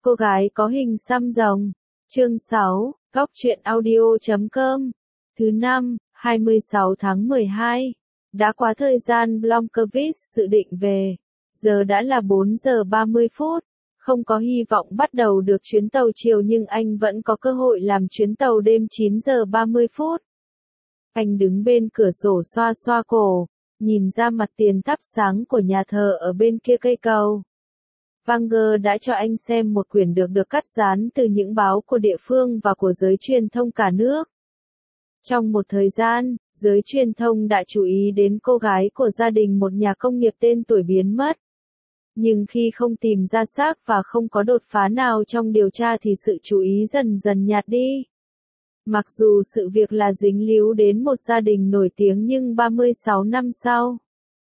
Cô gái có hình xăm rồng. Chương 6, Góc truyện audio.com. Thứ năm, 26 tháng 12. Đã quá thời gian Blomqvist dự định về. Giờ đã là 4 giờ 30 phút. Không có hy vọng bắt đầu được chuyến tàu chiều nhưng anh vẫn có cơ hội làm chuyến tàu đêm 9 giờ 30 phút. Anh đứng bên cửa sổ xoa xoa cổ, nhìn ra mặt tiền thắp sáng của nhà thờ ở bên kia cây cầu. Wanger đã cho anh xem một quyển được cắt dán từ những báo của địa phương và của giới truyền thông cả nước. Trong một thời gian, giới truyền thông đã chú ý đến cô gái của gia đình một nhà công nghiệp tên tuổi biến mất. Nhưng khi không tìm ra xác và không có đột phá nào trong điều tra thì sự chú ý dần dần nhạt đi. Mặc dù sự việc là dính líu đến một gia đình nổi tiếng nhưng 36 năm sau,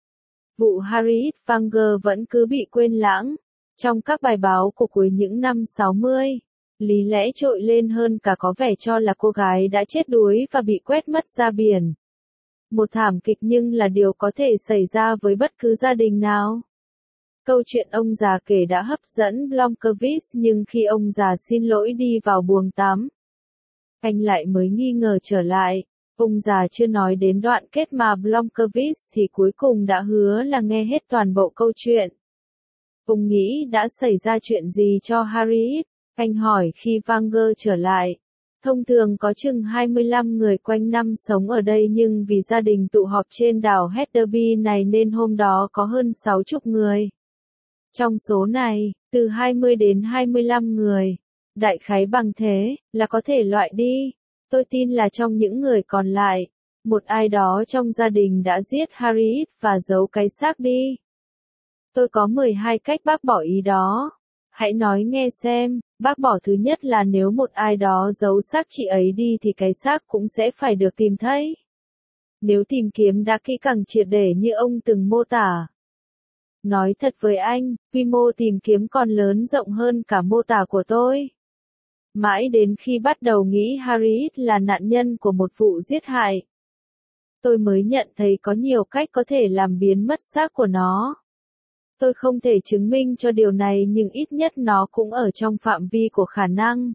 vụ Harriet Wanger vẫn cứ bị quên lãng. Trong các bài báo của cuối những năm 60, lý lẽ trội lên hơn cả có vẻ cho là cô gái đã chết đuối và bị quét mất ra biển. Một thảm kịch nhưng là điều có thể xảy ra với bất cứ gia đình nào. Câu chuyện ông già kể đã hấp dẫn Blomqvist nhưng khi ông già xin lỗi đi vào buồng tắm, anh lại mới nghi ngờ trở lại. Ông già chưa nói đến đoạn kết mà Blomqvist thì cuối cùng đã hứa là nghe hết toàn bộ câu chuyện. Ông nghĩ đã xảy ra chuyện gì cho Harriet? Anh hỏi khi Wanger trở lại. Thông thường có chừng 25 người quanh năm sống ở đây nhưng vì gia đình tụ họp trên đảo Heatherby này nên hôm đó có hơn 60 người. Trong số này, từ 20 đến 25 người, đại khái bằng thế, là có thể loại đi. Tôi tin là trong những người còn lại, một ai đó trong gia đình đã giết Harriet và giấu cái xác đi. Tôi có 12 cách bác bỏ ý đó. Hãy nói nghe xem, bác bỏ thứ nhất là nếu một ai đó giấu xác chị ấy đi thì cái xác cũng sẽ phải được tìm thấy. Nếu tìm kiếm đã kỹ càng triệt để như ông từng mô tả. Nói thật với anh, quy mô tìm kiếm còn lớn rộng hơn cả mô tả của tôi. Mãi đến khi bắt đầu nghĩ Harriet là nạn nhân của một vụ giết hại, tôi mới nhận thấy có nhiều cách có thể làm biến mất xác của nó. Tôi không thể chứng minh cho điều này nhưng ít nhất nó cũng ở trong phạm vi của khả năng.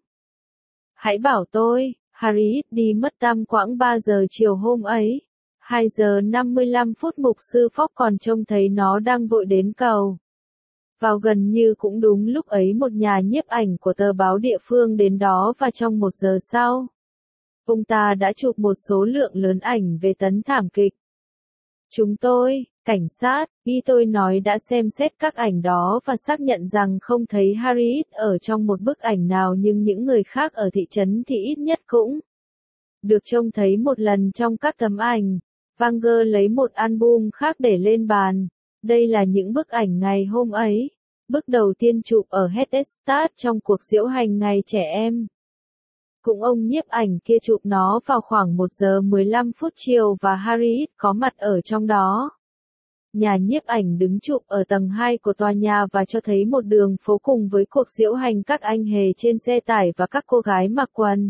Hãy bảo tôi, Harriet đi mất tăm quãng 3 giờ chiều hôm ấy. 2 giờ 55 phút mục sư Fox còn trông thấy nó đang vội đến cầu. Vào gần như cũng đúng lúc ấy một nhà nhiếp ảnh của tờ báo địa phương đến đó và trong 1 giờ sau, ông ta đã chụp một số lượng lớn ảnh về tấn thảm kịch. Chúng tôi, cảnh sát, y tôi nói đã xem xét các ảnh đó và xác nhận rằng không thấy Harriet ở trong một bức ảnh nào nhưng những người khác ở thị trấn thì ít nhất cũng được trông thấy một lần trong các tấm ảnh. Wanger lấy một album khác để lên bàn. Đây là những bức ảnh ngày hôm ấy. Bức đầu tiên chụp ở Hettestad trong cuộc diễu hành ngày trẻ em. Cũng ông nhiếp ảnh kia chụp nó vào khoảng 1 giờ 15 phút chiều và Harriet có mặt ở trong đó. Nhà nhiếp ảnh đứng chụp ở tầng 2 của tòa nhà và cho thấy một đường phố cùng với cuộc diễu hành các anh hề trên xe tải và các cô gái mặc quần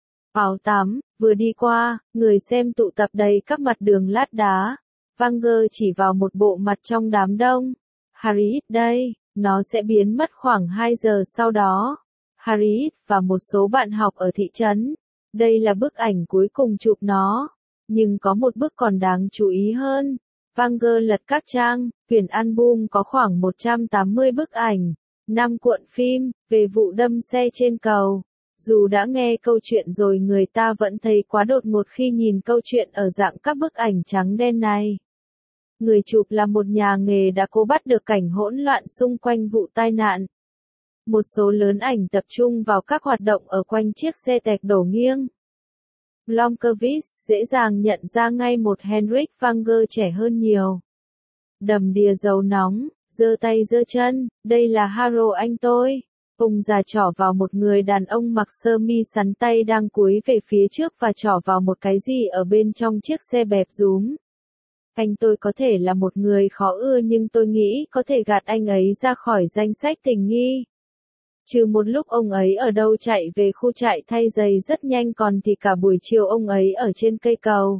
áo tắm, vừa đi qua, người xem tụ tập đầy các mặt đường lát đá. Wanger chỉ vào một bộ mặt trong đám đông. Harriet đây, nó sẽ biến mất khoảng 2 giờ sau đó. Harriet và một số bạn học ở thị trấn. Đây là bức ảnh cuối cùng chụp nó. Nhưng có một bức còn đáng chú ý hơn. Wanger lật các trang, quyển album có khoảng 180 bức ảnh, 5 cuộn phim, về vụ đâm xe trên cầu. Dù đã nghe câu chuyện rồi người ta vẫn thấy quá đột ngột khi nhìn câu chuyện ở dạng các bức ảnh trắng đen này. Người chụp là một nhà nghề đã cố bắt được cảnh hỗn loạn xung quanh vụ tai nạn. Một số lớn ảnh tập trung vào các hoạt động ở quanh chiếc xe tẹc đổ nghiêng. Blomqvist dễ dàng nhận ra ngay một Henrik Wanger trẻ hơn nhiều. Đầm đìa dầu nóng, giơ tay giơ chân, đây là Harold anh tôi. Ông già trỏ vào một người đàn ông mặc sơ mi sắn tay đang cúi về phía trước và trỏ vào một cái gì ở bên trong chiếc xe bẹp rúm. Anh tôi có thể là một người khó ưa nhưng tôi nghĩ có thể gạt anh ấy ra khỏi danh sách tình nghi. Trừ một lúc ông ấy ở đâu chạy về khu trại thay giày rất nhanh còn thì cả buổi chiều ông ấy ở trên cây cầu.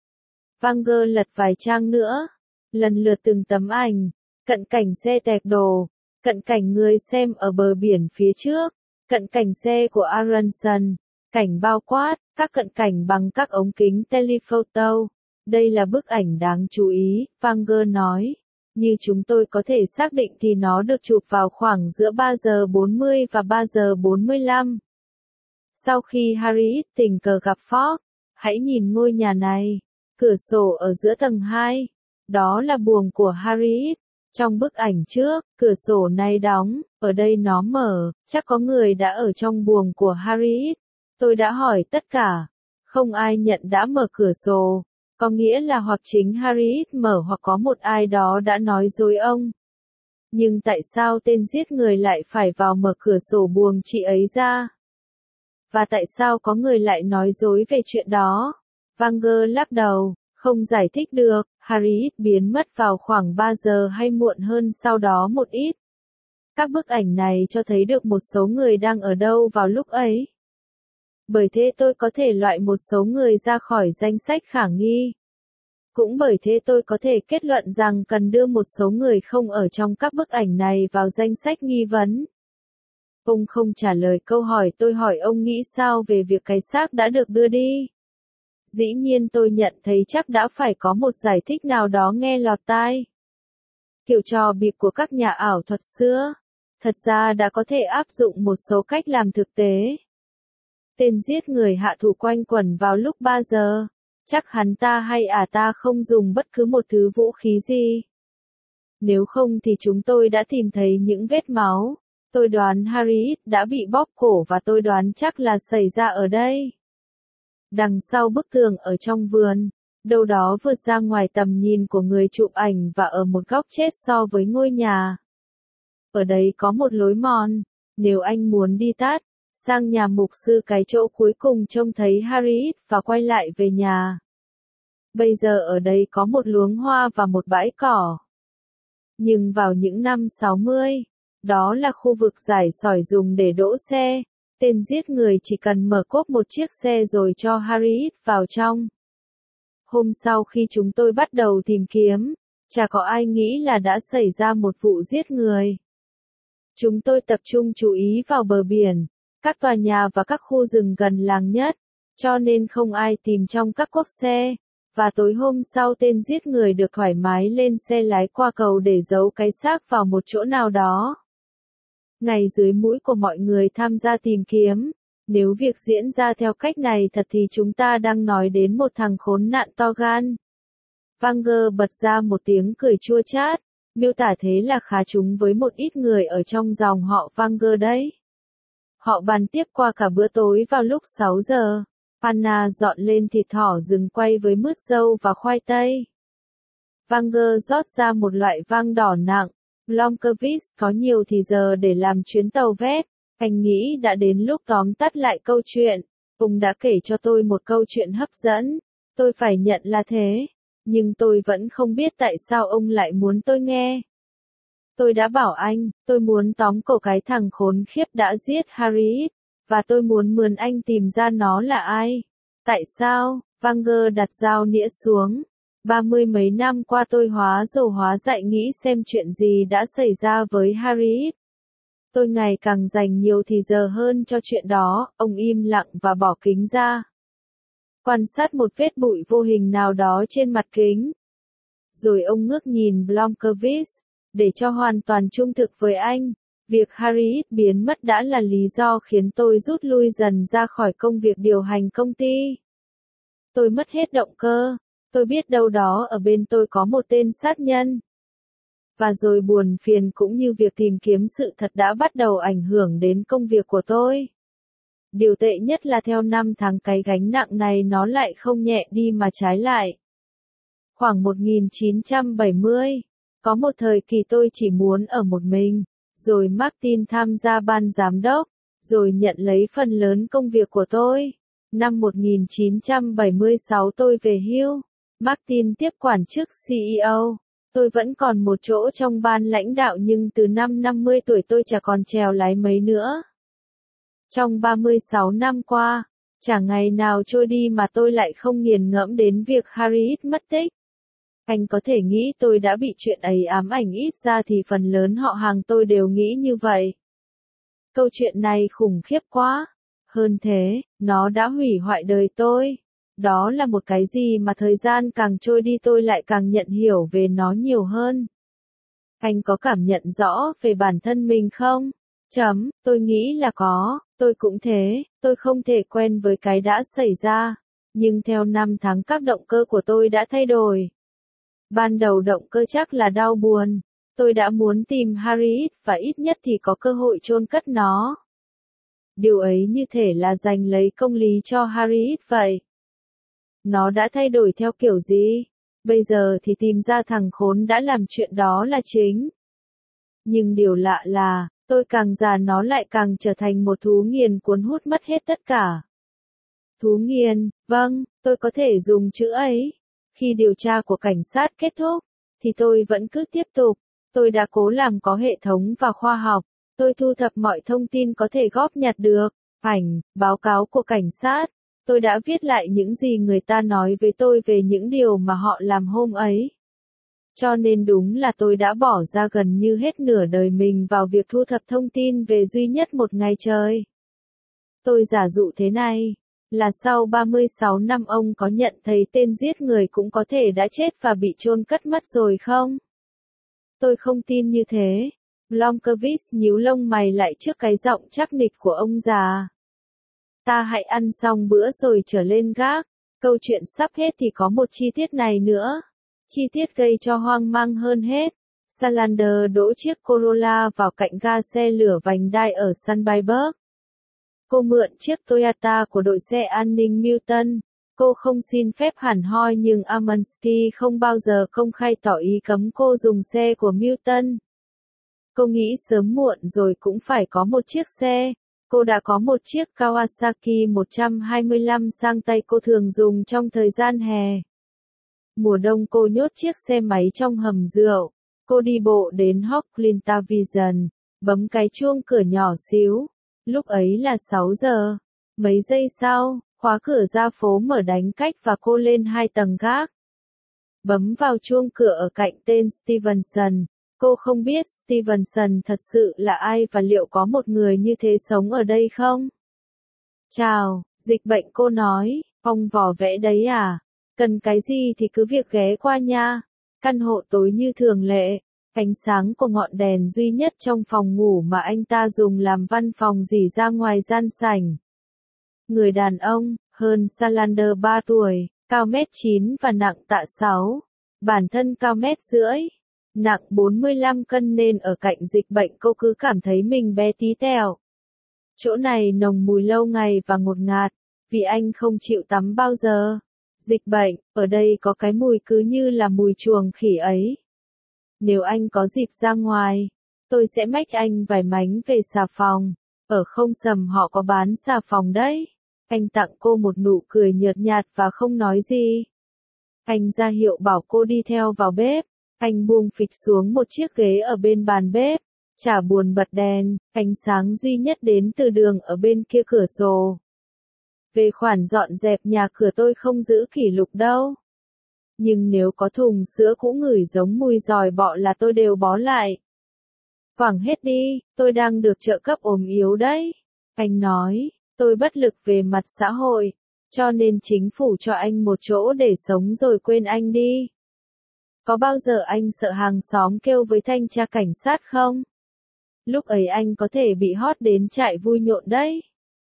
Wanger lật vài trang nữa, lần lượt từng tấm ảnh, cận cảnh xe tẹc đổ, Cận cảnh người xem ở bờ biển phía trước, cận cảnh xe của Aronson, cảnh bao quát, các cận cảnh bằng các ống kính telephoto. Đây là bức ảnh đáng chú ý, Wanger nói. Như chúng tôi có thể xác định thì nó được chụp vào khoảng giữa 3 giờ 40 và 3 giờ 45. Sau khi Harriet tình cờ gặp Fogg, hãy nhìn ngôi nhà này, cửa sổ ở giữa tầng 2. Đó là buồng của Harriet. Trong bức ảnh trước, cửa sổ này đóng, ở đây nó mở, chắc có người đã ở trong buồng của Harriet. Tôi đã hỏi tất cả. Không ai nhận đã mở cửa sổ. Có nghĩa là hoặc chính Harriet mở hoặc có một ai đó đã nói dối ông. Nhưng tại sao tên giết người lại phải vào mở cửa sổ buồng chị ấy ra? Và tại sao có người lại nói dối về chuyện đó? Wanger lắc đầu, không giải thích được. Harriet biến mất vào khoảng 3 giờ hay muộn hơn sau đó một ít. Các bức ảnh này cho thấy được một số người đang ở đâu vào lúc ấy. Bởi thế tôi có thể loại một số người ra khỏi danh sách khả nghi. Cũng bởi thế tôi có thể kết luận rằng cần đưa một số người không ở trong các bức ảnh này vào danh sách nghi vấn. Ông không trả lời câu hỏi tôi hỏi ông nghĩ sao về việc cái xác đã được đưa đi. Dĩ nhiên tôi nhận thấy chắc đã phải có một giải thích nào đó nghe lọt tai. Kiểu trò bịp của các nhà ảo thuật xưa, thật ra đã có thể áp dụng một số cách làm thực tế. Tên giết người hạ thủ quanh quẩn vào lúc 3 giờ, chắc hắn ta hay ta không dùng bất cứ một thứ vũ khí gì. Nếu không thì chúng tôi đã tìm thấy những vết máu. Tôi đoán Harriet đã bị bóp cổ và tôi đoán chắc là xảy ra ở đây. Đằng sau bức tường ở trong vườn, đâu đó vượt ra ngoài tầm nhìn của người chụp ảnh và ở một góc chết so với ngôi nhà. Ở đây có một lối mòn, nếu anh muốn đi tắt, sang nhà mục sư cái chỗ cuối cùng trông thấy Harriet và quay lại về nhà. Bây giờ ở đây có một luống hoa và một bãi cỏ. Nhưng vào những năm 60, đó là khu vực rải sỏi dùng để đỗ xe. Tên giết người chỉ cần mở cốp một chiếc xe rồi cho Harriet vào trong. Hôm sau khi chúng tôi bắt đầu tìm kiếm, chả có ai nghĩ là đã xảy ra một vụ giết người. Chúng tôi tập trung chú ý vào bờ biển, các tòa nhà và các khu rừng gần làng nhất, cho nên không ai tìm trong các cốp xe. Và tối hôm sau tên giết người được thoải mái lên xe lái qua cầu để giấu cái xác vào một chỗ nào đó. Ngay dưới mũi của mọi người tham gia tìm kiếm. Nếu việc diễn ra theo cách này thật thì chúng ta đang nói đến một thằng khốn nạn to gan. Wanger bật ra một tiếng cười chua chát, miêu tả thế là khá trúng với một ít người ở trong dòng họ Wanger đấy. Họ bàn tiếp qua cả bữa tối vào lúc 6 giờ. Anna dọn lên thịt thỏ rừng quay với mứt dâu và khoai tây. Wanger rót ra một loại vang đỏ nặng. Blomkvist có nhiều thì giờ để làm chuyến tàu vét. Anh nghĩ đã đến lúc tóm tắt lại câu chuyện. Ông đã kể cho tôi một câu chuyện hấp dẫn. Tôi phải nhận là thế. Nhưng tôi vẫn không biết tại sao ông lại muốn tôi nghe. Tôi đã bảo anh, tôi muốn tóm cổ cái thằng khốn khiếp đã giết Harriet. Và tôi muốn mượn anh tìm ra nó là ai. Tại sao? Wanger đặt dao nĩa xuống. 30 mấy năm qua tôi hóa dầu hóa dại nghĩ xem chuyện gì đã xảy ra với Harriet. Tôi ngày càng dành nhiều thì giờ hơn cho chuyện đó. Ông im lặng và bỏ kính ra. Quan sát một vết bụi vô hình nào đó trên mặt kính. Rồi ông ngước nhìn Blomkvist. Để cho hoàn toàn trung thực với anh, việc Harriet biến mất đã là lý do khiến tôi rút lui dần ra khỏi công việc điều hành công ty. Tôi mất hết động cơ. Tôi biết đâu đó ở bên tôi có một tên sát nhân. Và rồi buồn phiền cũng như việc tìm kiếm sự thật đã bắt đầu ảnh hưởng đến công việc của tôi. Điều tệ nhất là theo năm tháng cái gánh nặng này nó lại không nhẹ đi mà trái lại. Khoảng 1970, có một thời kỳ tôi chỉ muốn ở một mình, rồi Martin tham gia ban giám đốc, rồi nhận lấy phần lớn công việc của tôi. Năm 1976 tôi về hưu. Martin tiếp quản chức CEO. Tôi vẫn còn một chỗ trong ban lãnh đạo nhưng từ năm 50 tuổi tôi chả còn chèo lái mấy nữa. Trong 36 năm qua, chả ngày nào trôi đi mà tôi lại không nghiền ngẫm đến việc Harriet mất tích. Anh có thể nghĩ tôi đã bị chuyện ấy ám ảnh, ít ra thì phần lớn họ hàng tôi đều nghĩ như vậy. Câu chuyện này khủng khiếp quá. Hơn thế, nó đã hủy hoại đời tôi. Đó là một cái gì mà thời gian càng trôi đi tôi lại càng nhận hiểu về nó nhiều hơn. Anh có cảm nhận rõ về bản thân mình không? Tôi nghĩ là có, tôi cũng thế, tôi không thể quen với cái đã xảy ra. Nhưng theo năm tháng các động cơ của tôi đã thay đổi. Ban đầu động cơ chắc là đau buồn. Tôi đã muốn tìm Harriet và ít nhất thì có cơ hội chôn cất nó. Điều ấy như thể là giành lấy công lý cho Harriet vậy. Nó đã thay đổi theo kiểu gì? Bây giờ thì tìm ra thằng khốn đã làm chuyện đó là chính. Nhưng điều lạ là, tôi càng già nó lại càng trở thành một thú nghiền cuốn hút mất hết tất cả. Thú nghiền, vâng, tôi có thể dùng chữ ấy. Khi điều tra của cảnh sát kết thúc, thì tôi vẫn cứ tiếp tục. Tôi đã cố làm có hệ thống và khoa học. Tôi thu thập mọi thông tin có thể góp nhặt được, ảnh, báo cáo của cảnh sát. Tôi đã viết lại những gì người ta nói với tôi về những điều mà họ làm hôm ấy. Cho nên đúng là tôi đã bỏ ra gần như hết nửa đời mình vào việc thu thập thông tin về duy nhất một ngày trời. Tôi giả dụ thế này, là sau 36 năm ông có nhận thấy tên giết người cũng có thể đã chết và bị chôn cất mất rồi không? Tôi không tin như thế. Blomkvist nhíu lông mày lại trước cái giọng chắc nịch của ông già. Ta hãy ăn xong bữa rồi trở lên gác. Câu chuyện sắp hết thì có một chi tiết này nữa. Chi tiết gây cho hoang mang hơn hết. Salander đỗ chiếc Corolla vào cạnh ga xe lửa vành đai ở Sunnyberg. Cô mượn chiếc Toyota của đội xe an ninh Milton. Cô không xin phép hẳn hoi nhưng Amansky không bao giờ công khai tỏ ý cấm cô dùng xe của Milton. Cô nghĩ sớm muộn rồi cũng phải có một chiếc xe. Cô đã có một chiếc Kawasaki 125 sang tay cô thường dùng trong thời gian hè. Mùa đông cô nhốt chiếc xe máy trong hầm rượu. Cô đi bộ đến Hocklintavision, bấm cái chuông cửa nhỏ xíu. Lúc ấy là 6 giờ. Mấy giây sau, khóa cửa ra phố mở đánh cách và cô lên 2 tầng gác. Bấm vào chuông cửa ở cạnh tên Stevenson. Cô không biết Stevenson thật sự là ai và liệu có một người như thế sống ở đây không? Chào, dịch bệnh, cô nói, ông vỏ vẽ đấy à? Cần cái gì thì cứ việc ghé qua nha. Căn hộ tối như thường lệ. Ánh sáng của ngọn đèn duy nhất trong phòng ngủ mà anh ta dùng làm văn phòng rỉ ra ngoài gian sảnh. Người đàn ông, hơn Salander 3 tuổi, cao mét 9 và nặng tạ 6. Bản thân cao mét rưỡi, nặng 45 cân nên ở cạnh dịch bệnh cô cứ cảm thấy mình bé tí tẹo. Chỗ này nồng mùi lâu ngày và ngột ngạt, vì anh không chịu tắm bao giờ. Dịch bệnh, ở đây có cái mùi cứ như là mùi chuồng khỉ ấy. Nếu anh có dịp ra ngoài, tôi sẽ mách anh vài mánh về xà phòng. Ở Không Sầm họ có bán xà phòng đấy. Anh tặng cô một nụ cười nhợt nhạt và không nói gì. Anh ra hiệu bảo cô đi theo vào bếp. Anh buông phịch xuống một chiếc ghế ở bên bàn bếp. Chả buồn bật đèn, ánh sáng duy nhất đến từ đường ở bên kia cửa sổ. Về khoản dọn dẹp nhà cửa tôi không giữ kỷ lục đâu. Nhưng nếu có thùng sữa cũ ngửi giống mùi giòi bọ là tôi đều bó lại. Quẳng hết đi, tôi đang được trợ cấp ốm yếu đấy. Anh nói, tôi bất lực về mặt xã hội, cho nên chính phủ cho anh một chỗ để sống rồi quên anh đi. Có bao giờ anh sợ hàng xóm kêu với thanh tra cảnh sát không? Lúc ấy anh có thể bị hót đến trại vui nhộn đấy.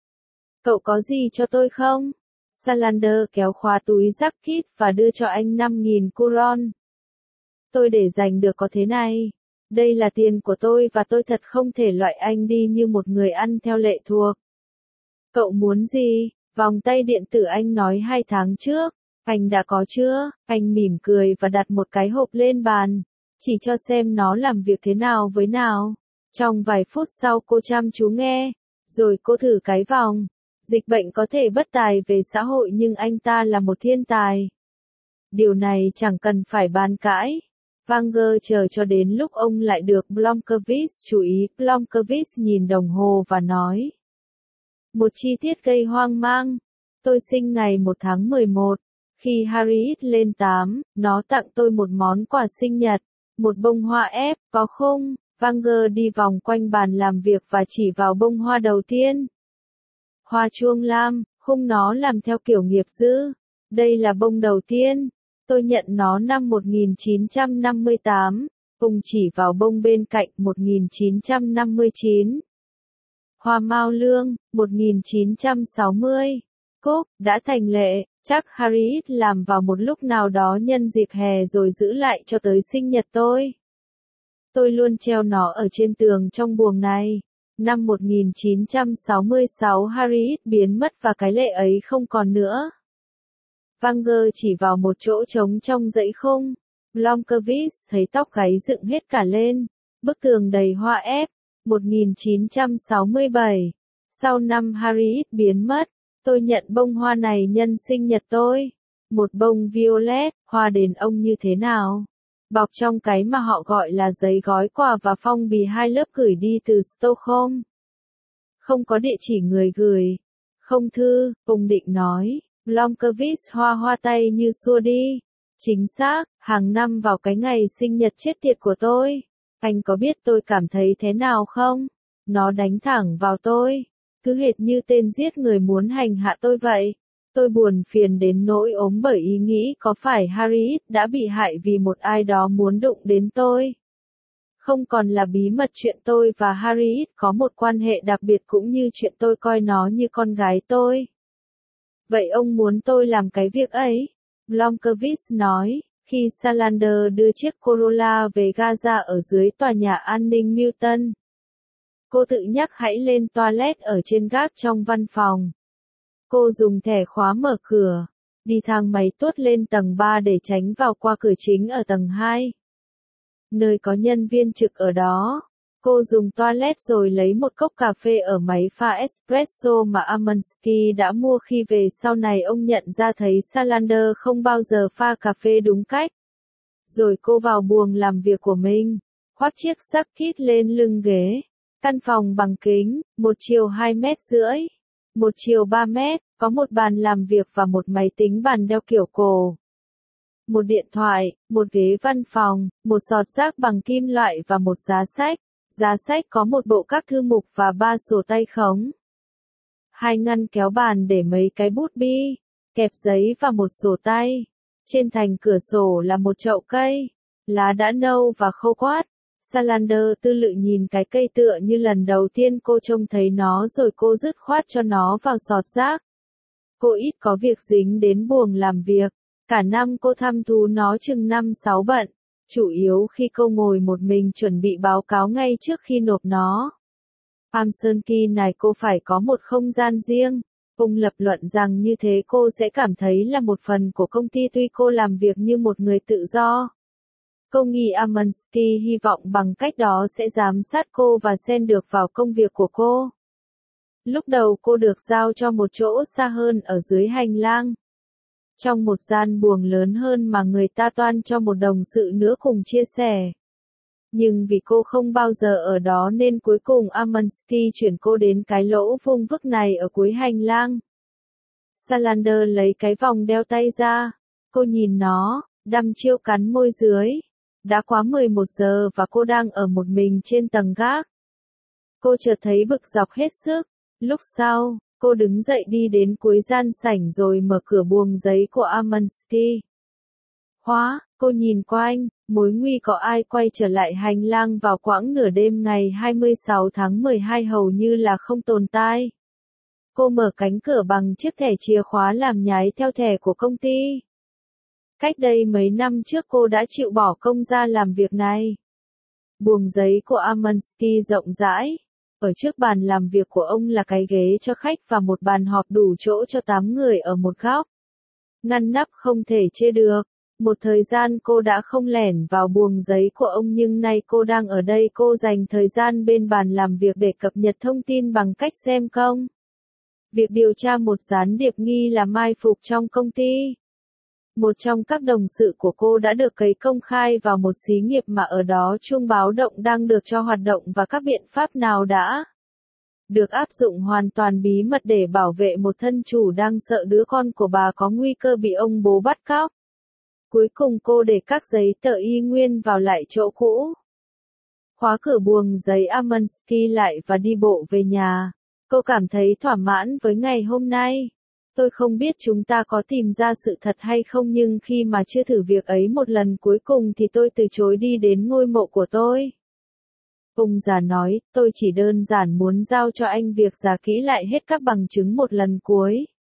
Cậu có gì cho tôi không? Salander kéo khóa túi jacket và đưa cho anh 5.000 kuron. Tôi để dành được có thế này. Đây là tiền của tôi và tôi thật không thể loại anh đi như một người ăn theo lệ thuộc. Cậu muốn gì? Vòng tay điện tử anh nói 2 tháng trước. Anh đã có chưa? Anh mỉm cười và đặt một cái hộp lên bàn. Chỉ cho xem nó làm việc thế nào với nào. Trong vài phút sau cô chăm chú nghe. Rồi cô thử cái vòng. Dịch bệnh có thể bất tài về xã hội nhưng anh ta là một thiên tài. Điều này chẳng cần phải bàn cãi. Wanger chờ cho đến lúc ông lại được Blomkvist chú ý. Blomkvist nhìn đồng hồ và nói. Một chi tiết gây hoang mang. Tôi sinh ngày 1 tháng 11. Khi Harriet lên 8, nó tặng tôi một món quà sinh nhật, một bông hoa ép, có khung. Wanger đi vòng quanh bàn làm việc và chỉ vào bông hoa đầu tiên. Hoa chuông lam, khung nó làm theo kiểu nghiệp dư. Đây là bông đầu tiên. Tôi nhận nó năm 1958, cùng chỉ vào bông bên cạnh 1959. Hoa mao lương, 1960. Cúc, đã thành lệ, chắc Harriet làm vào một lúc nào đó nhân dịp hè rồi giữ lại cho tới sinh nhật tôi. Tôi luôn treo nó ở trên tường trong buồng này. Năm 1966 Harriet biến mất và cái lệ ấy không còn nữa. Wanger chỉ vào một chỗ trống trong dãy khung. Blomkvist thấy tóc gáy dựng hết cả lên. Bức tường đầy hoa ép. 1967. Sau năm Harriet biến mất, tôi nhận bông hoa này nhân sinh nhật tôi. Một bông violet, hoa đền ông như thế nào? Bọc trong cái mà họ gọi là giấy gói quà và phong bì 2 lớp gửi đi từ Stockholm. Không có địa chỉ người gửi. Không thư, ông định nói. Blomkvist hoa tay như xua đi. Chính xác, hàng năm vào cái ngày sinh nhật chết tiệt của tôi. Anh có biết tôi cảm thấy thế nào không? Nó đánh thẳng vào tôi. Cứ hệt như tên giết người muốn hành hạ tôi vậy. Tôi buồn phiền đến nỗi ốm bởi ý nghĩ có phải Harriet đã bị hại vì một ai đó muốn đụng đến tôi. Không còn là bí mật chuyện tôi và Harriet có một quan hệ đặc biệt cũng như chuyện tôi coi nó như con gái tôi. Vậy ông muốn tôi làm cái việc ấy? Blomkvist nói, khi Salander đưa chiếc Corolla về Gaza ở dưới tòa nhà an ninh Milton. Cô tự nhắc hãy lên toilet ở trên gác trong văn phòng. Cô dùng thẻ khóa mở cửa, đi thang máy tuốt lên tầng 3 để tránh vào qua cửa chính ở tầng 2. Nơi có nhân viên trực ở đó. Cô dùng toilet rồi lấy một cốc cà phê ở máy pha espresso mà Amansky đã mua khi về sau này ông nhận ra thấy Salander không bao giờ pha cà phê đúng cách. Rồi cô vào buồng làm việc của mình, khoác chiếc jacket lên lưng ghế. Căn phòng bằng kính, một chiều 2,5 mét, một chiều 3 mét, có một bàn làm việc và một máy tính bàn đeo kiểu cổ. Một điện thoại, một ghế văn phòng, một sọt rác bằng kim loại và một giá sách. Giá sách có một bộ các thư mục và 3 sổ tay khống. 2 ngăn kéo bàn để mấy cái bút bi, kẹp giấy và một sổ tay. Trên thành cửa sổ là một chậu cây, lá đã nâu và khô quát. Salander tư lự nhìn cái cây tựa như lần đầu tiên cô trông thấy nó rồi cô dứt khoát cho nó vào sọt rác. Cô ít có việc dính đến buồng làm việc. Cả năm cô thăm thú nó chừng 5-6 bận. Chủ yếu khi cô ngồi một mình chuẩn bị báo cáo ngay trước khi nộp nó. Amsonki này cô phải có một không gian riêng. Ông lập luận rằng như thế cô sẽ cảm thấy là một phần của công ty tuy cô làm việc như một người tự do. Cô nghĩ Amansky hy vọng bằng cách đó sẽ giám sát cô và xen được vào công việc của cô. Lúc đầu cô được giao cho một chỗ xa hơn ở dưới hành lang. Trong một gian buồng lớn hơn mà người ta toan cho một đồng sự nữa cùng chia sẻ. Nhưng vì cô không bao giờ ở đó nên cuối cùng Amansky chuyển cô đến cái lỗ vuông vức này ở cuối hành lang. Salander lấy cái vòng đeo tay ra. Cô nhìn nó, đăm chiêu cắn môi dưới. Đã quá 11 giờ và cô đang ở một mình trên tầng gác. Cô chợt thấy bực dọc hết sức. Lúc sau, cô đứng dậy đi đến cuối gian sảnh rồi mở cửa buồng giấy của Amansky. Cô nhìn quanh, mối nguy có ai quay trở lại hành lang vào quãng nửa đêm ngày 26 tháng 12 hầu như là không tồn tại. Cô mở cánh cửa bằng chiếc thẻ chìa khóa làm nhái theo thẻ của công ty. Cách đây mấy năm trước cô đã chịu bỏ công ra làm việc này. Buồng giấy của Amansky rộng rãi. Ở trước bàn làm việc của ông là cái ghế cho khách và một bàn họp đủ chỗ cho 8 người ở một góc. Ngăn nắp không thể chê được. Một thời gian cô đã không lẻn vào buồng giấy của ông nhưng nay cô đang ở đây cô dành thời gian bên bàn làm việc để cập nhật thông tin bằng cách xem công. Việc điều tra một gián điệp nghi là mai phục trong công ty. Một trong các đồng sự của cô đã được cấy công khai vào một xí nghiệp mà ở đó chuông báo động đang được cho hoạt động và các biện pháp nào đã được áp dụng hoàn toàn bí mật để bảo vệ một thân chủ đang sợ đứa con của bà có nguy cơ bị ông bố bắt cóc. Cuối cùng cô để các giấy tờ y nguyên vào lại chỗ cũ. Khóa cửa buồng giấy Amansky lại và đi bộ về nhà. Cô cảm thấy thỏa mãn với ngày hôm nay. Tôi không biết chúng ta có tìm ra sự thật hay không, nhưng khi mà chưa thử việc ấy một lần cuối cùng thì tôi từ chối đi đến ngôi mộ của tôi. Ông già nói, tôi chỉ đơn giản muốn giao cho anh việc giả kỹ lại hết các bằng chứng một lần cuối.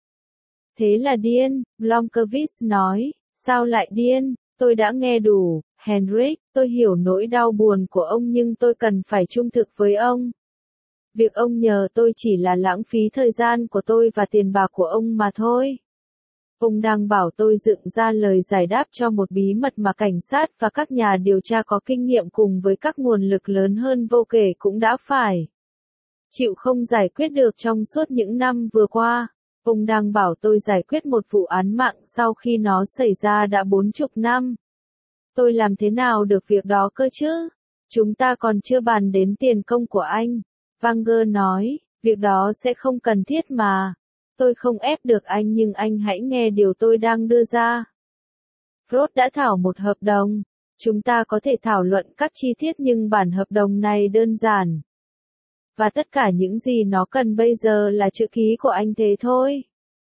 Thế là điên, Blomkvist nói, sao lại điên, tôi đã nghe đủ, Henrik, tôi hiểu nỗi đau buồn của ông nhưng tôi cần phải trung thực với ông. Việc ông nhờ tôi chỉ là lãng phí thời gian của tôi và tiền bạc của ông mà thôi. Ông đang bảo tôi dựng ra lời giải đáp cho một bí mật mà cảnh sát và các nhà điều tra có kinh nghiệm cùng với các nguồn lực lớn hơn vô kể cũng đã phải chịu không giải quyết được trong suốt những năm vừa qua. Ông đang bảo tôi giải quyết một vụ án mạng sau khi nó xảy ra đã 40 năm. Tôi làm thế nào được việc đó cơ chứ? Chúng ta còn chưa bàn đến tiền công của anh. Wanger nói, việc đó sẽ không cần thiết mà. Tôi không ép được anh nhưng anh hãy nghe điều tôi đang đưa ra. Freud đã thảo một hợp đồng. Chúng ta có thể thảo luận các chi tiết nhưng bản hợp đồng này đơn giản. Và tất cả những gì nó cần bây giờ là chữ ký của anh thế thôi.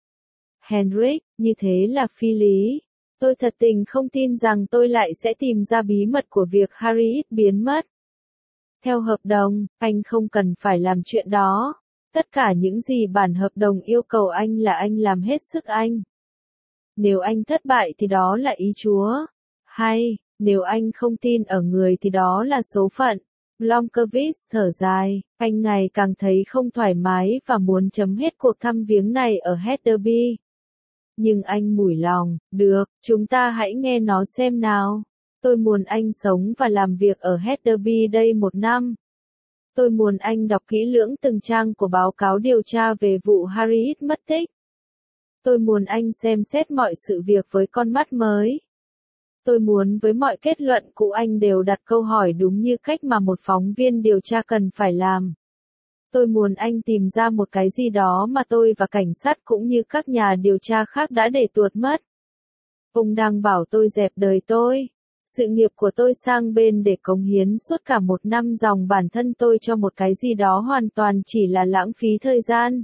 Henrik, như thế là phi lý. Tôi thật tình không tin rằng tôi lại sẽ tìm ra bí mật của việc Harriet biến mất. Theo hợp đồng, anh không cần phải làm chuyện đó. Tất cả những gì bản hợp đồng yêu cầu anh là anh làm hết sức anh. Nếu anh thất bại thì đó là ý Chúa. Hay, nếu anh không tin ở người thì đó là số phận. Blomkvist thở dài, anh ngày càng thấy không thoải mái và muốn chấm hết cuộc thăm viếng này ở Heatherby. Nhưng anh mủi lòng, được, chúng ta hãy nghe nó xem nào. Tôi muốn anh sống và làm việc ở Heatherby đây 1 năm. Tôi muốn anh đọc kỹ lưỡng từng trang của báo cáo điều tra về vụ Harriet mất tích. Tôi muốn anh xem xét mọi sự việc với con mắt mới. Tôi muốn với mọi kết luận của anh đều đặt câu hỏi đúng như cách mà một phóng viên điều tra cần phải làm. Tôi muốn anh tìm ra một cái gì đó mà tôi và cảnh sát cũng như các nhà điều tra khác đã để tuột mất. Ông đang bảo tôi dẹp đời tôi, sự nghiệp của tôi sang bên để cống hiến suốt cả 1 năm dòng bản thân tôi cho một cái gì đó hoàn toàn chỉ là lãng phí thời gian.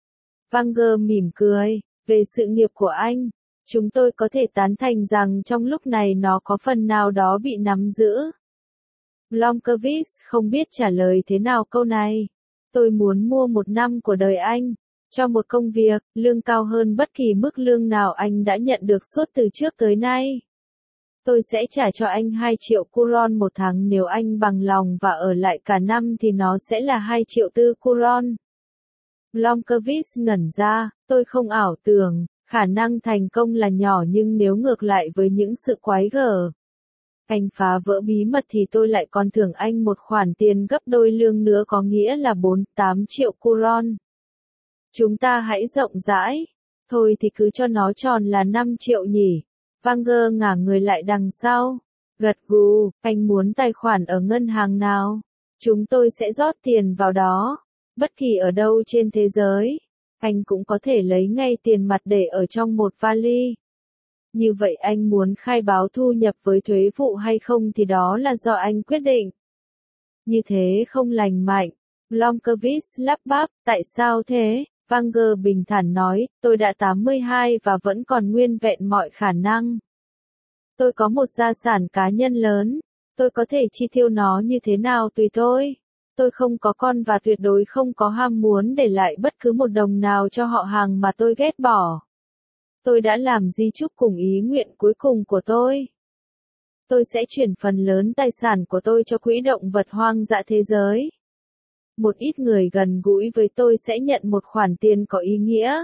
Wanger mỉm cười, về sự nghiệp của anh, chúng tôi có thể tán thành rằng trong lúc này nó có phần nào đó bị nắm giữ. Blomkvist không biết trả lời thế nào câu này. Tôi muốn mua 1 năm của đời anh, cho một công việc, lương cao hơn bất kỳ mức lương nào anh đã nhận được suốt từ trước tới nay. Tôi sẽ trả cho anh 2 triệu kuron một tháng nếu anh bằng lòng và ở lại cả năm thì nó sẽ là 2,4 triệu kuron. Blomkvist ngẩn ra, tôi không ảo tưởng, khả năng thành công là nhỏ nhưng nếu ngược lại với những sự quái gở. Anh phá vỡ bí mật thì tôi lại còn thưởng anh một khoản tiền gấp đôi lương nữa có nghĩa là 4-8 triệu kuron. Chúng ta hãy rộng rãi. Thôi thì cứ cho nó tròn là 5 triệu nhỉ. Wanger ngả người lại đằng sau. Gật gù, anh muốn tài khoản ở ngân hàng nào? Chúng tôi sẽ rót tiền vào đó. Bất kỳ ở đâu trên thế giới. Anh cũng có thể lấy ngay tiền mặt để ở trong một vali. Như vậy anh muốn khai báo thu nhập với thuế vụ hay không thì đó là do anh quyết định. Như thế không lành mạnh. Blomkvist lắp bắp, tại sao thế? Wanger bình thản nói, tôi đã 82 và vẫn còn nguyên vẹn mọi khả năng. Tôi có một gia sản cá nhân lớn. Tôi có thể chi tiêu nó như thế nào tùy tôi. Tôi không có con và tuyệt đối không có ham muốn để lại bất cứ một đồng nào cho họ hàng mà tôi ghét bỏ. Tôi đã làm di chúc cùng ý nguyện cuối cùng của tôi. Tôi sẽ chuyển phần lớn tài sản của tôi cho quỹ động vật hoang dã thế giới. Một ít người gần gũi với tôi sẽ nhận một khoản tiền có ý nghĩa.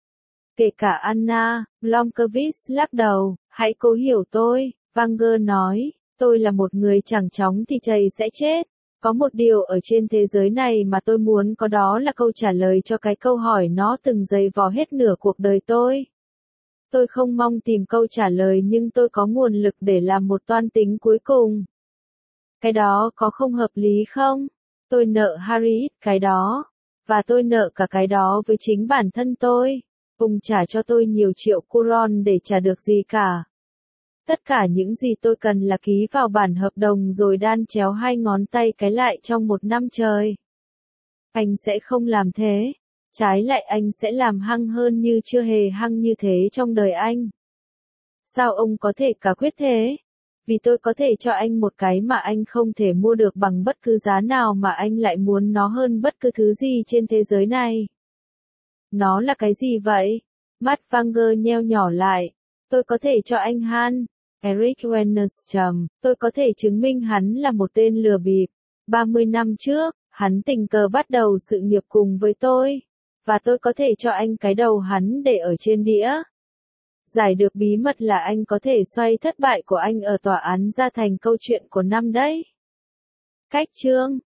Kể cả Anna, Blomkvist lắc đầu, hãy cố hiểu tôi, Wanger nói, tôi là một người chẳng chóng thì chày sẽ chết. Có một điều ở trên thế giới này mà tôi muốn có đó là câu trả lời cho cái câu hỏi nó từng dày vò hết nửa cuộc đời tôi. Tôi không mong tìm câu trả lời nhưng tôi có nguồn lực để làm một toan tính cuối cùng. Cái đó có không hợp lý không? Tôi nợ Harriet cái đó. Và tôi nợ cả cái đó với chính bản thân tôi. Ông trả cho tôi nhiều triệu Kuron để trả được gì cả. Tất cả những gì tôi cần là ký vào bản hợp đồng rồi đan chéo hai ngón tay cái lại trong 1 năm trời. Anh sẽ không làm thế. Trái lại anh sẽ làm hăng hơn như chưa hề hăng như thế trong đời anh. Sao ông có thể cả quyết thế? Vì tôi có thể cho anh một cái mà anh không thể mua được bằng bất cứ giá nào mà anh lại muốn nó hơn bất cứ thứ gì trên thế giới này. Nó là cái gì vậy? Mắt Wanger nheo nhỏ lại. Tôi có thể cho anh Han. Eric Wenners trầm. Tôi có thể chứng minh hắn là một tên lừa bịp. 30 năm trước, hắn tình cờ bắt đầu sự nghiệp cùng với tôi. Và tôi có thể cho anh cái đầu hắn để ở trên đĩa. Giải được bí mật là anh có thể xoay thất bại của anh ở tòa án ra thành câu chuyện của năm đấy. Cách chương